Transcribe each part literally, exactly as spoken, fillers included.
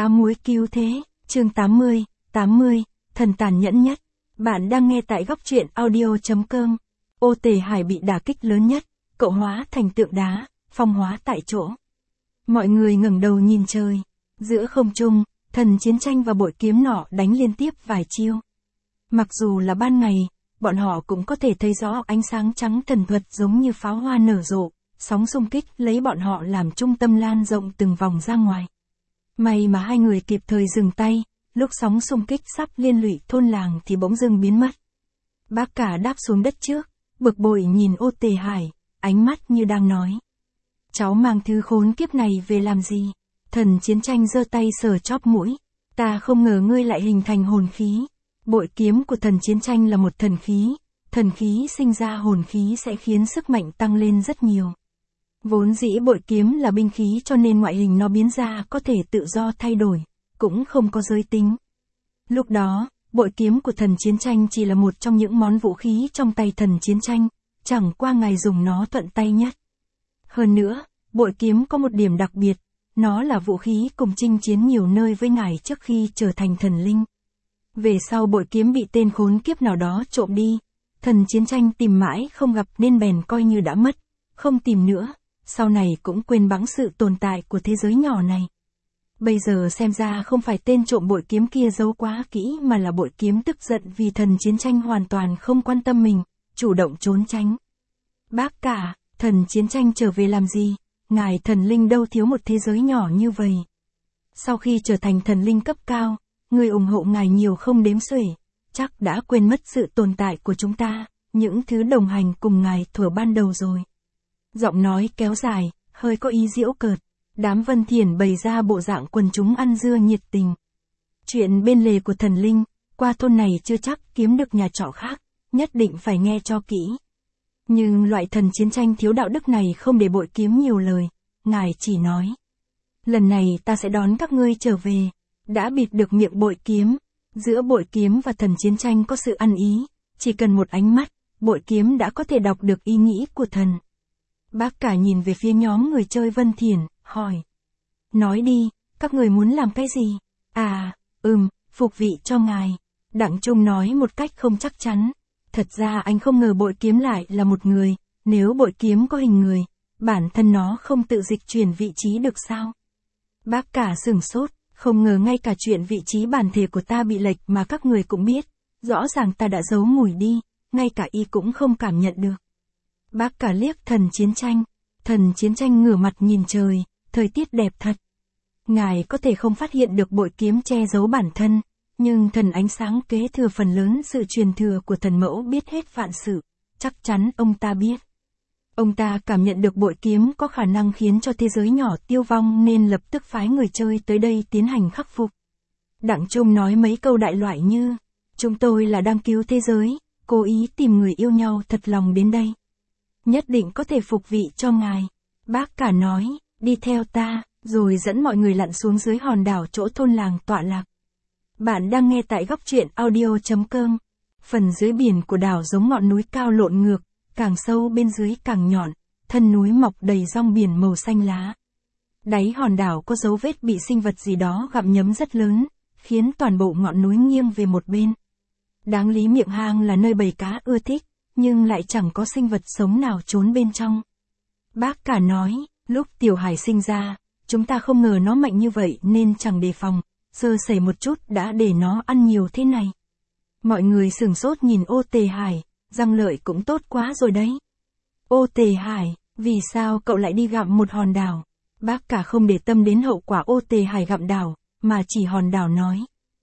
Cá muối cứu thế, chương tám mươi, tám mươi, thần tàn nhẫn nhất. Bạn đang nghe tại góc truyện audio chấm com. Ô Tề Hải bị đả kích lớn nhất, cậu hóa thành tượng đá, phong hóa tại chỗ. Mọi người ngẩng đầu nhìn trời. Giữa không trung, thần chiến tranh và bội kiếm nỏ đánh liên tiếp vài chiêu. Mặc dù là ban ngày, bọn họ cũng có thể thấy rõ ánh sáng trắng thần thuật giống như pháo hoa nở rộ, sóng xung kích lấy bọn họ làm trung tâm lan rộng từng vòng ra ngoài. May mà hai người kịp thời dừng tay, lúc sóng xung kích sắp liên lụy thôn làng thì bỗng dưng biến mất. Bác cả đáp xuống đất trước, bực bội nhìn Ô Tề Hải, ánh mắt như đang nói. Cháu mang thứ khốn kiếp này về làm gì? Thần chiến tranh giơ tay sờ chóp mũi. Ta không ngờ ngươi lại hình thành hồn khí. Bội kiếm của thần chiến tranh là một thần khí. Thần khí sinh ra hồn khí sẽ khiến sức mạnh tăng lên rất nhiều. Vốn dĩ bội kiếm là binh khí cho nên ngoại hình nó biến ra có thể tự do thay đổi, cũng không có giới tính. Lúc đó, bội kiếm của thần chiến tranh chỉ là một trong những món vũ khí trong tay thần chiến tranh, chẳng qua ngài dùng nó thuận tay nhất. Hơn nữa, bội kiếm có một điểm đặc biệt, nó là vũ khí cùng chinh chiến nhiều nơi với ngài trước khi trở thành thần linh. Về sau bội kiếm bị tên khốn kiếp nào đó trộm đi, thần chiến tranh tìm mãi không gặp nên bèn coi như đã mất, không tìm nữa, sau này cũng quên bẵng sự tồn tại của thế giới nhỏ này. Bây giờ xem ra không phải tên trộm bội kiếm kia giấu quá kỹ mà là bội kiếm tức giận vì thần chiến tranh hoàn toàn không quan tâm mình, chủ động trốn tránh. Bác cả, thần chiến tranh trở về làm gì? Ngài thần linh đâu thiếu một thế giới nhỏ như vậy. Sau khi trở thành thần linh cấp cao, người ủng hộ ngài nhiều không đếm xuể, chắc đã quên mất sự tồn tại của chúng ta, những thứ đồng hành cùng ngài thuở ban đầu rồi. Giọng nói kéo dài, hơi có ý giễu cợt. Đám Vân Thiển bày ra bộ dạng quần chúng ăn dưa nhiệt tình. Chuyện bên lề của thần linh, qua thôn này chưa chắc kiếm được nhà trọ khác, nhất định phải nghe cho kỹ. Nhưng loại thần chiến tranh thiếu đạo đức này không để bội kiếm nhiều lời, ngài chỉ nói. Lần này ta sẽ đón các ngươi trở về, đã bịt được miệng bội kiếm. Giữa bội kiếm và thần chiến tranh có sự ăn ý, chỉ cần một ánh mắt, bội kiếm đã có thể đọc được ý nghĩ của thần. Bác cả nhìn về phía nhóm người chơi Vân Thiển, hỏi. Nói đi, các người muốn làm cái gì? À, ừm, phục vị cho ngài. Đặng Trung nói một cách không chắc chắn. Thật ra anh không ngờ bội kiếm lại là một người, nếu bội kiếm có hình người, bản thân nó không tự dịch chuyển vị trí được sao? Bác cả sửng sốt, không ngờ ngay cả chuyện vị trí bản thể của ta bị lệch mà các người cũng biết. Rõ ràng ta đã giấu mùi đi, ngay cả y cũng không cảm nhận được. Bác cả liếc thần chiến tranh, thần chiến tranh ngửa mặt nhìn trời, thời tiết đẹp thật. Ngài có thể không phát hiện được bội kiếm che giấu bản thân, nhưng thần ánh sáng kế thừa phần lớn sự truyền thừa của thần mẫu biết hết vạn sự, chắc chắn ông ta biết. Ông ta cảm nhận được bội kiếm có khả năng khiến cho thế giới nhỏ tiêu vong nên lập tức phái người chơi tới đây tiến hành khắc phục. Đặng Trung nói mấy câu đại loại như, chúng tôi là đang cứu thế giới, cố ý tìm người yêu nhau thật lòng đến đây. Nhất định có thể phục vị cho ngài. Bác cả nói, đi theo ta, rồi dẫn mọi người lặn xuống dưới hòn đảo chỗ thôn làng tọa lạc. Bạn đang nghe tại góc truyện audio chấm com. Phần dưới biển của đảo giống ngọn núi cao lộn ngược, càng sâu bên dưới càng nhọn, thân núi mọc đầy rong biển màu xanh lá. Đáy hòn đảo có dấu vết bị sinh vật gì đó gặm nhấm rất lớn, khiến toàn bộ ngọn núi nghiêng về một bên. Đáng lý miệng hang là nơi bầy cá ưa thích, nhưng lại chẳng có sinh vật sống nào trốn bên trong. Bác cả nói, lúc Tiểu Hải sinh ra, chúng ta không ngờ nó mạnh như vậy nên chẳng đề phòng, sơ sẩy một chút đã để nó ăn nhiều thế này. Mọi người sửng sốt nhìn Ô Tề Hải, răng lợi cũng tốt quá rồi đấy. Ô Tề Hải, vì sao cậu lại đi gặm một hòn đảo? Bác cả không để tâm đến hậu quả Ô Tề Hải gặm đảo, mà chỉ hòn đảo nói.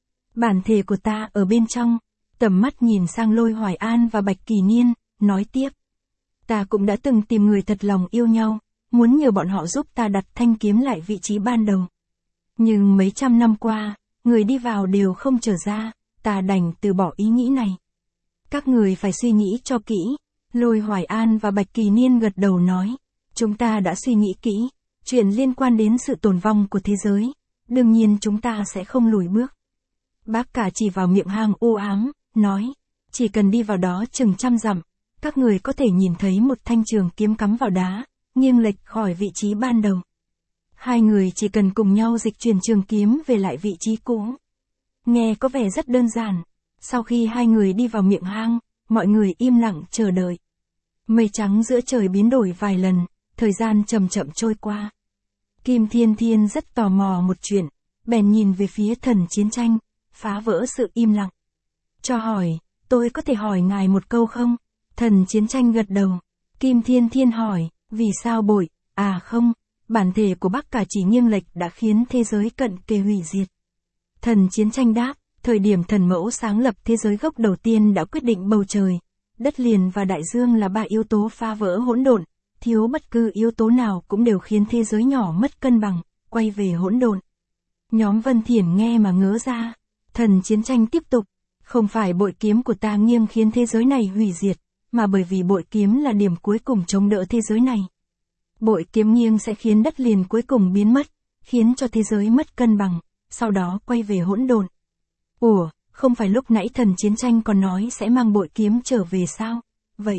Bản thể của ta ở bên trong. Tầm mắt nhìn sang Lôi Hoài An và Bạch Kỳ Niên, nói tiếp. Ta cũng đã từng tìm người thật lòng yêu nhau, muốn nhờ bọn họ giúp ta đặt thanh kiếm lại vị trí ban đầu. Nhưng mấy trăm năm qua, người đi vào đều không trở ra, ta đành từ bỏ ý nghĩ này. Các người phải suy nghĩ cho kỹ. Lôi Hoài An và Bạch Kỳ Niên gật đầu nói. Chúng ta đã suy nghĩ kỹ, chuyện liên quan đến sự tồn vong của thế giới, đương nhiên chúng ta sẽ không lùi bước. Bác cả chỉ vào miệng hang u ám, nói, chỉ cần đi vào đó chừng trăm dặm, các người có thể nhìn thấy một thanh trường kiếm cắm vào đá, nghiêng lệch khỏi vị trí ban đầu. Hai người chỉ cần cùng nhau dịch chuyển trường kiếm về lại vị trí cũ. Nghe có vẻ rất đơn giản. Sau khi hai người đi vào miệng hang, mọi người im lặng chờ đợi. Mây trắng giữa trời biến đổi vài lần, thời gian chậm chậm trôi qua. Kim Thiên Thiên rất tò mò một chuyện, bèn nhìn về phía Thần Chiến Tranh, phá vỡ sự im lặng. Cho hỏi, tôi có thể hỏi ngài một câu không? Thần Chiến Tranh gật đầu. Kim Thiên Thiên hỏi, vì sao bội? À không, bản thể của Bắc Cả chỉ nghiêng lệch đã khiến thế giới cận kề hủy diệt. Thần Chiến Tranh đáp, thời điểm thần mẫu sáng lập thế giới gốc đầu tiên đã quyết định bầu trời, đất liền và đại dương là ba yếu tố phá vỡ hỗn độn, thiếu bất cứ yếu tố nào cũng đều khiến thế giới nhỏ mất cân bằng, quay về hỗn độn. Nhóm Vân Thiển nghe mà ngớ ra. Thần Chiến Tranh tiếp tục, không phải bội kiếm của ta nghiêng khiến thế giới này hủy diệt, mà bởi vì bội kiếm là điểm cuối cùng chống đỡ thế giới này. Bội kiếm nghiêng sẽ khiến đất liền cuối cùng biến mất, khiến cho thế giới mất cân bằng, sau đó quay về hỗn độn. Ủa, không phải lúc nãy Thần Chiến Tranh còn nói sẽ mang bội kiếm trở về sao? Vậy,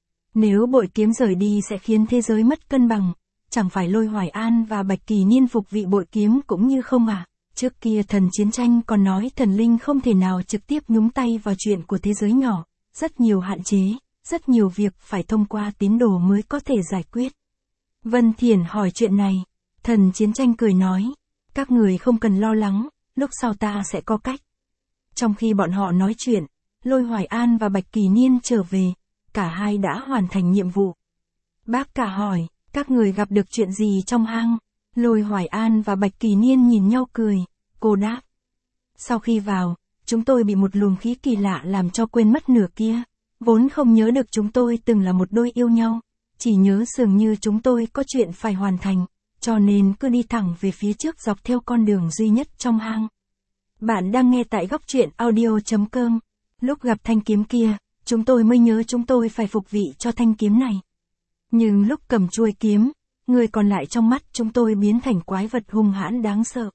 nếu bội kiếm rời đi sẽ khiến thế giới mất cân bằng, chẳng phải Lôi Hoài An và Bạch Kỳ Niên phục vị bội kiếm cũng như không à? Trước kia Thần Chiến Tranh còn nói thần linh không thể nào trực tiếp nhúng tay vào chuyện của thế giới nhỏ, rất nhiều hạn chế, rất nhiều việc phải thông qua tín đồ mới có thể giải quyết. Vân Thiển hỏi chuyện này, Thần Chiến Tranh cười nói, các người không cần lo lắng, lúc sau ta sẽ có cách. Trong khi bọn họ nói chuyện, Lôi Hoài An và Bạch Kỳ Niên trở về, cả hai đã hoàn thành nhiệm vụ. Bác Cả hỏi, các người gặp được chuyện gì trong hang? Lôi Hoài An và Bạch Kỳ Niên nhìn nhau cười, cô đáp. Sau khi vào, chúng tôi bị một luồng khí kỳ lạ làm cho quên mất nửa kia, vốn không nhớ được chúng tôi từng là một đôi yêu nhau, chỉ nhớ dường như chúng tôi có chuyện phải hoàn thành, cho nên cứ đi thẳng về phía trước dọc theo con đường duy nhất trong hang. Bạn đang nghe tại góc truyện audio chấm com. Lúc gặp thanh kiếm kia, chúng tôi mới nhớ chúng tôi phải phục vị cho thanh kiếm này. Nhưng lúc cầm chuôi kiếm, người còn lại trong mắt chúng tôi biến thành quái vật hung hãn đáng sợ.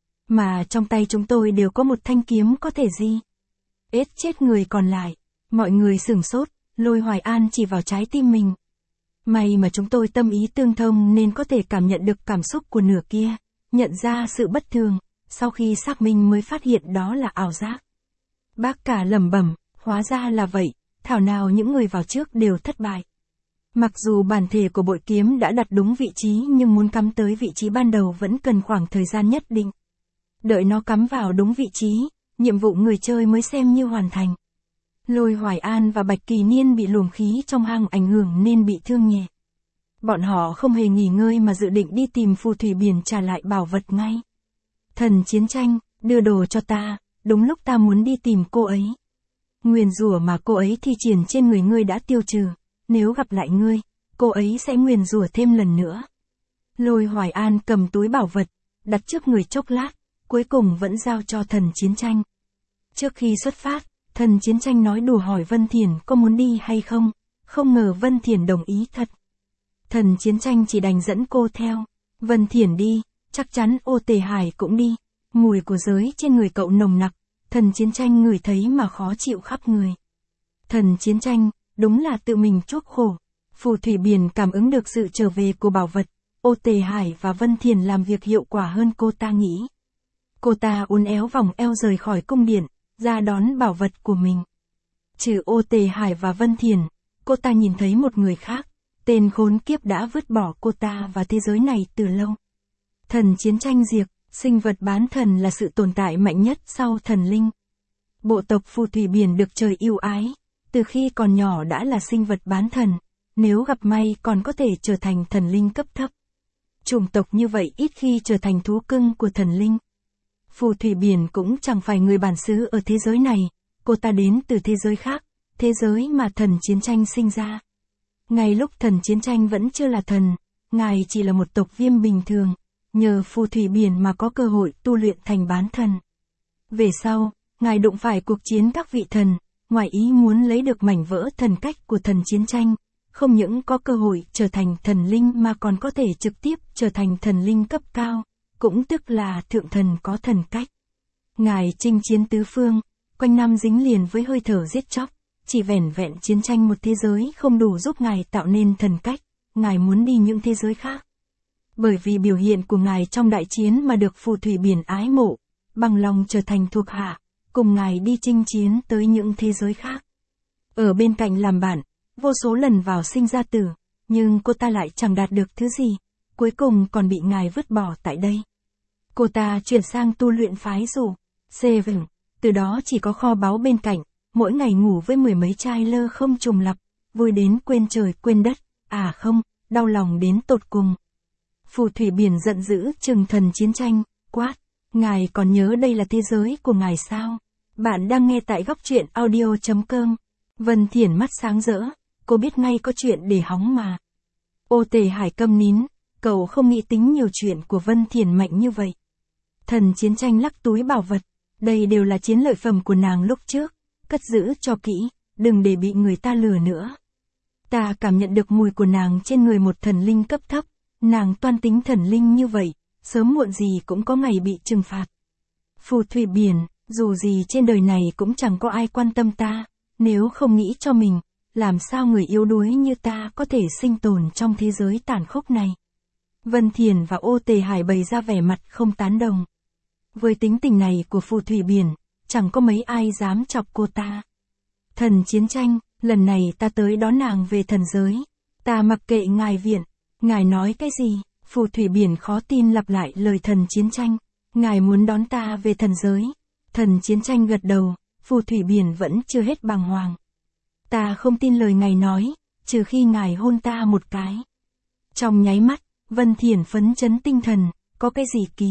Mà trong tay chúng tôi đều có một thanh kiếm có thể gì? Ết chết người còn lại. Mọi người sửng sốt, Lôi Hoài An chỉ vào trái tim mình. May mà chúng tôi tâm ý tương thông nên có thể cảm nhận được cảm xúc của nửa kia, nhận ra sự bất thường, sau khi xác minh mới phát hiện đó là ảo giác. Bác Cả lẩm bẩm, hóa ra là vậy, thảo nào những người vào trước đều thất bại. Mặc dù bản thể của bội kiếm đã đặt đúng vị trí nhưng muốn cắm tới vị trí ban đầu vẫn cần khoảng thời gian nhất định. Đợi nó cắm vào đúng vị trí, nhiệm vụ người chơi mới xem như hoàn thành. Lôi Hoài An và Bạch Kỳ Niên bị luồng khí trong hang ảnh hưởng nên bị thương nhẹ. Bọn họ không hề nghỉ ngơi mà dự định đi tìm phù thủy biển trả lại bảo vật ngay. Thần Chiến Tranh, đưa đồ cho ta, đúng lúc ta muốn đi tìm cô ấy. Nguyền rủa mà cô ấy thi triển trên người ngươi đã tiêu trừ, nếu gặp lại ngươi, cô ấy sẽ nguyền rủa thêm lần nữa. Lôi Hoài An cầm túi bảo vật, đặt trước người chốc lát, cuối cùng vẫn giao cho Thần Chiến Tranh. Trước khi xuất phát, Thần Chiến Tranh nói đùa hỏi Vân Thiển có muốn đi hay không, không ngờ Vân Thiển đồng ý thật. Thần Chiến Tranh chỉ đành dẫn cô theo. Vân Thiển đi, chắc chắn Ô Tề Hải cũng đi. Mùi của giới trên người cậu nồng nặc, Thần Chiến Tranh ngửi thấy mà khó chịu khắp người. Thần Chiến Tranh, đúng là tự mình chuốc khổ. Phù thủy biển cảm ứng được sự trở về của bảo vật, Ô Tề Hải và Vân Thiển làm việc hiệu quả hơn cô ta nghĩ. Cô ta uốn éo vòng eo rời khỏi cung điện, ra đón bảo vật của mình. Trừ Ô Tề Hải và Vân Thiển, cô ta nhìn thấy một người khác, tên khốn kiếp đã vứt bỏ cô ta và thế giới này từ lâu. Thần Chiến Tranh diệt, sinh vật bán thần là sự tồn tại mạnh nhất sau thần linh. Bộ tộc phù thủy biển được trời yêu ái, từ khi còn nhỏ đã là sinh vật bán thần, nếu gặp may còn có thể trở thành thần linh cấp thấp. Chủng tộc như vậy ít khi trở thành thú cưng của thần linh. Phù thủy biển cũng chẳng phải người bản xứ ở thế giới này, cô ta đến từ thế giới khác, thế giới mà Thần Chiến Tranh sinh ra. Ngay lúc Thần Chiến Tranh vẫn chưa là thần, ngài chỉ là một tộc viêm bình thường, nhờ phù thủy biển mà có cơ hội tu luyện thành bán thần. Về sau, ngài đụng phải cuộc chiến các vị thần, ngoài ý muốn lấy được mảnh vỡ thần cách của Thần Chiến Tranh, không những có cơ hội trở thành thần linh mà còn có thể trực tiếp trở thành thần linh cấp cao, cũng tức là thượng thần có thần cách. Ngài chinh chiến tứ phương, quanh năm dính liền với hơi thở giết chóc, chỉ vẻn vẹn chiến tranh một thế giới không đủ giúp ngài tạo nên thần cách, ngài muốn đi những thế giới khác. Bởi vì biểu hiện của ngài trong đại chiến mà được phù thủy biển ái mộ, bằng lòng trở thành thuộc hạ, cùng ngài đi chinh chiến tới những thế giới khác. Ở bên cạnh làm bạn, vô số lần vào sinh ra tử, nhưng cô ta lại chẳng đạt được thứ gì, cuối cùng còn bị ngài vứt bỏ tại đây. Cô ta chuyển sang tu luyện phái rủ, Seven, từ đó chỉ có kho báu bên cạnh, mỗi ngày ngủ với mười mấy trai lơ không trùng lặp, vui đến quên trời quên đất, à không, đau lòng đến tột cùng. Phù thủy biển giận dữ trừng thần chiến tranh, quát, ngài còn nhớ đây là thế giới của ngài sao? Bạn đang nghe tại góc truyện audio chấm com. Vân Thiển mắt sáng rỡ, cô biết ngay có chuyện để hóng mà. Ô Tề Hải câm nín, cậu không nghĩ tính nhiều chuyện của Vân Thiển mạnh như vậy. Thần chiến tranh lắc túi bảo vật, đây đều là chiến lợi phẩm của nàng lúc trước, cất giữ cho kỹ, đừng để bị người ta lừa nữa. Ta cảm nhận được mùi của nàng trên người một thần linh cấp thấp, nàng toan tính thần linh như vậy, sớm muộn gì cũng có ngày bị trừng phạt. Phù thủy biển, dù gì trên đời này cũng chẳng có ai quan tâm ta, nếu không nghĩ cho mình, làm sao người yếu đuối như ta có thể sinh tồn trong thế giới tàn khốc này. Vân Thiển và Ô Tề Hải bày ra vẻ mặt không tán đồng. Với tính tình này của phù thủy biển, chẳng có mấy ai dám chọc cô ta. Thần chiến tranh, lần này ta tới đón nàng về thần giới. Ta mặc kệ ngài viện, ngài nói cái gì? Phù thủy biển khó tin lặp lại lời thần chiến tranh. Ngài muốn đón ta về thần giới. Thần chiến tranh gật đầu, phù thủy biển vẫn chưa hết bàng hoàng. Ta không tin lời ngài nói, trừ khi ngài hôn ta một cái. Trong nháy mắt, Vân Thiển phấn chấn tinh thần, có cái gì ký.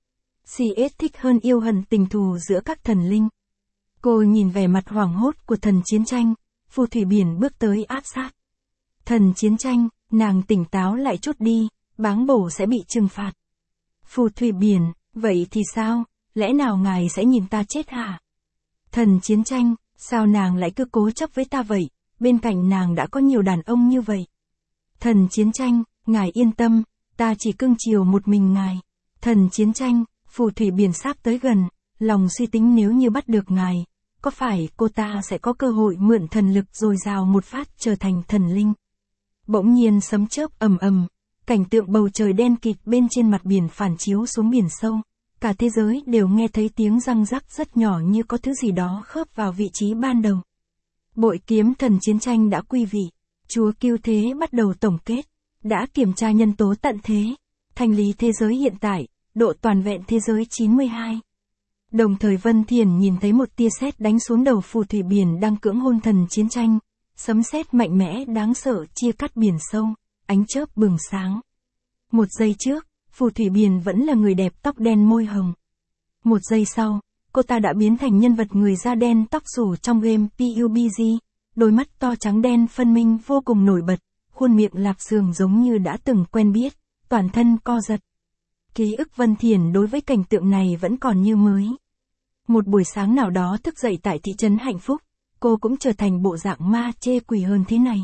xê ét thích hơn yêu hận tình thù giữa các thần linh. Cô nhìn vẻ mặt hoảng hốt của thần chiến tranh, phù thủy biển bước tới áp sát. Thần chiến tranh, nàng tỉnh táo lại chút đi, báng bổ sẽ bị trừng phạt. Phù thủy biển, vậy thì sao, lẽ nào ngài sẽ nhìn ta chết hả? Thần chiến tranh, sao nàng lại cứ cố chấp với ta vậy, bên cạnh nàng đã có nhiều đàn ông như vậy. Thần chiến tranh, ngài yên tâm, ta chỉ cưng chiều một mình ngài. Thần chiến tranh, phù thủy biển sắp tới gần, lòng suy tính nếu như bắt được ngài, có phải cô ta sẽ có cơ hội mượn thần lực dồi dào một phát trở thành thần linh. Bỗng nhiên sấm chớp ầm ầm, cảnh tượng bầu trời đen kịt bên trên mặt biển phản chiếu xuống biển sâu, cả thế giới đều nghe thấy tiếng răng rắc rất nhỏ như có thứ gì đó khớp vào vị trí ban đầu. Bội kiếm thần chiến tranh đã quy vị, chúa Cưu Thế bắt đầu tổng kết, đã kiểm tra nhân tố tận thế, thanh lý thế giới hiện tại, độ toàn vẹn thế giới chín mươi hai. Đồng thời Vân Thiển nhìn thấy một tia sét đánh xuống đầu phù thủy biển đang cưỡng hôn thần chiến tranh, sấm sét mạnh mẽ đáng sợ chia cắt biển sâu, ánh chớp bừng sáng. Một giây trước, phù thủy biển vẫn là người đẹp tóc đen môi hồng. Một giây sau, cô ta đã biến thành nhân vật người da đen tóc xù trong game pê u bê giê, đôi mắt to trắng đen phân minh vô cùng nổi bật, khuôn miệng lạp xưởng giống như đã từng quen biết, toàn thân co giật. Ký ức Vân Thiển đối với cảnh tượng này vẫn còn như mới. Một buổi sáng nào đó thức dậy tại thị trấn Hạnh Phúc, cô cũng trở thành bộ dạng ma chê quỷ hơn thế này.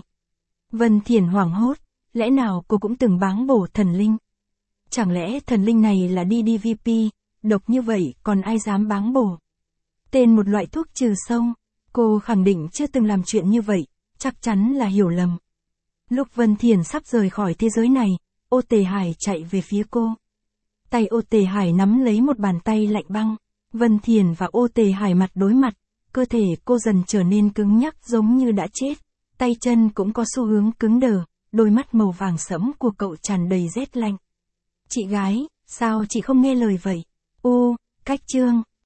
Vân Thiển hoảng hốt, lẽ nào cô cũng từng báng bổ thần linh? Chẳng lẽ thần linh này là đê đê vê pê, độc như vậy còn ai dám báng bổ? Tên một loại thuốc trừ sâu, cô khẳng định chưa từng làm chuyện như vậy, chắc chắn là hiểu lầm. Lúc Vân Thiển sắp rời khỏi thế giới này, Ô Tề Hải chạy về phía cô. Tay Ô Tề Hải nắm lấy một bàn tay lạnh băng, Vân Thiển và Ô Tề Hải mặt đối mặt, cơ thể cô dần trở nên cứng nhắc giống như đã chết, tay chân cũng có xu hướng cứng đờ, đôi mắt màu vàng sẫm của cậu tràn đầy rét lạnh. Chị gái, sao chị không nghe lời vậy? U, cách chương.